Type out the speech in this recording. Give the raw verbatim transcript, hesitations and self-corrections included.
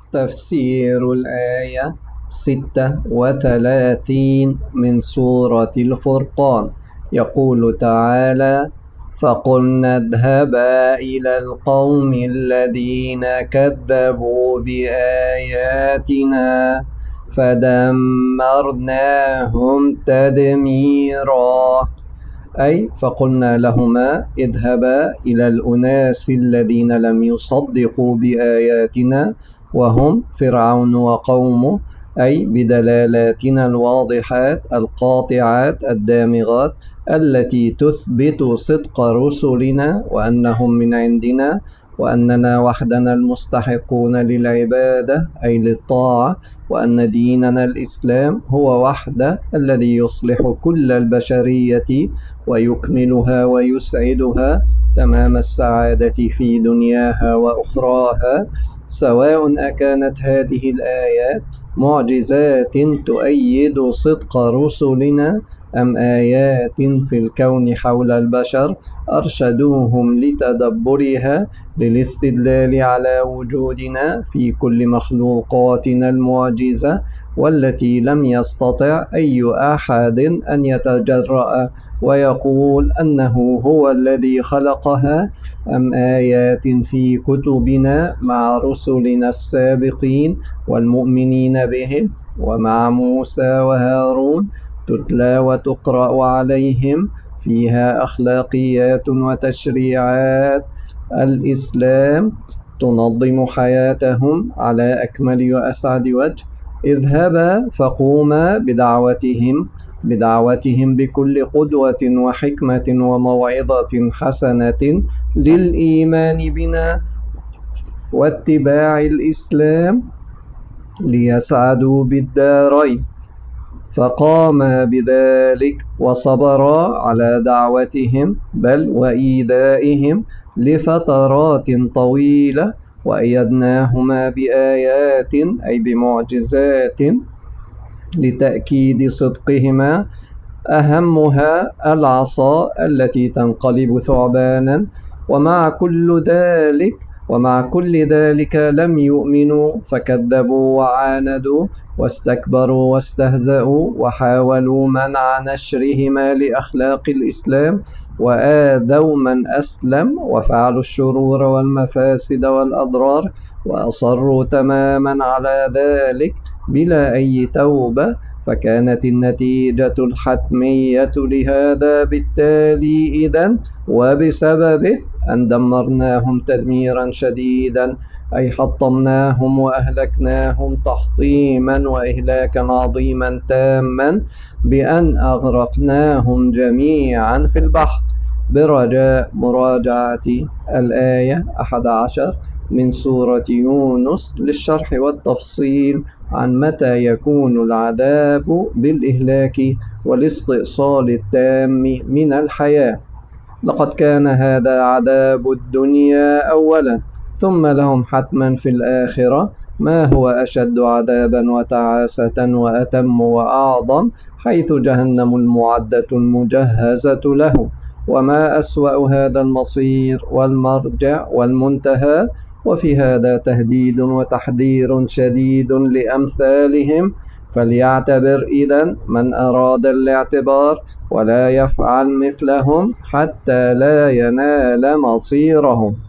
تفسير الآية ستة وثلاثين من سورة الفرقان. يقول تعالى: فقلنا اذهبا إلى القوم الذين كذبوا بآياتنا فدمرناهم تدميرا. أي فقلنا لهما اذهبا إلى الأناس الذين لم يصدقوا بآياتنا وهم فرعون وقومه، أي بدلالاتنا الواضحات القاطعات الدامغات التي تثبت صدق رسلنا وأنهم من عندنا وأننا وحدنا المستحقون للعبادة أي للطاعة، وأن ديننا الإسلام هو وحده الذي يصلح كل البشرية ويكملها ويسعدها تمام السعادة في دنياها وأخراها، سواء أكانت هذه الآيات معجزات تؤيد صدق رسلنا أم آيات في الكون حول البشر أرشدوهم لتدبرها للاستدلال على وجودنا في كل مخلوقاتنا المعجزة، والتي لم يستطع أي أحد أن يتجرأ ويقول أنه هو الذي خلقها، أم آيات في كتبنا مع رسلنا السابقين والمؤمنين بهم ومع موسى وهارون تتلى وتقرأ عليهم فيها أخلاقيات وتشريعات الإسلام تنظم حياتهم على أكمل وأسعد وجه. اذهبا فقوما بدعوتهم بدعوتهم بكل قدوة وحكمة وموعظة حسنة للإيمان بنا واتباع الإسلام ليسعدوا بالدارين. فقاما بذلك وصبرا على دعوتهم بل وإيذائهم لفترات طويلة، وأيدناهما بآيات أي بمعجزات لتأكيد صدقهما، أهمها العصا التي تنقلب ثعبانا. ومع كل ذلك ومع كل ذلك لم يؤمنوا فكذبوا وعاندوا واستكبروا واستهزأوا وحاولوا منع نشرهما لأخلاق الإسلام وآذوا من أسلم وفعلوا الشرور والمفاسد والأضرار، وأصروا تماما على ذلك بلا أي توبة. فكانت النتيجة الحتمية لهذا بالتالي إذن وبسببه أن دمرناهم تدميرا شديدا، أي حطمناهم وأهلكناهم تحطيما وإهلاكا عظيما تاما بأن أغرقناهم جميعا في البحر. برجاء مراجعة الآية أحد عشر من سورة يونس للشرح والتفصيل عن متى يكون العذاب بالإهلاك والاستئصال التام من الحياة. لقد كان هذا عذاب الدنيا أولا، ثم لهم حتما في الآخرة ما هو أشد عذابا وتعاسة وأتم وأعظم، حيث جهنم المعدة المجهزة لهم. وما أسوأ هذا المصير والمرجع والمنتهى. وفي هذا تهديد وتحذير شديد لأمثالهم، فليعتبر إذن من أراد الاعتبار ولا يفعل مثلهم حتى لا ينال مصيرهم.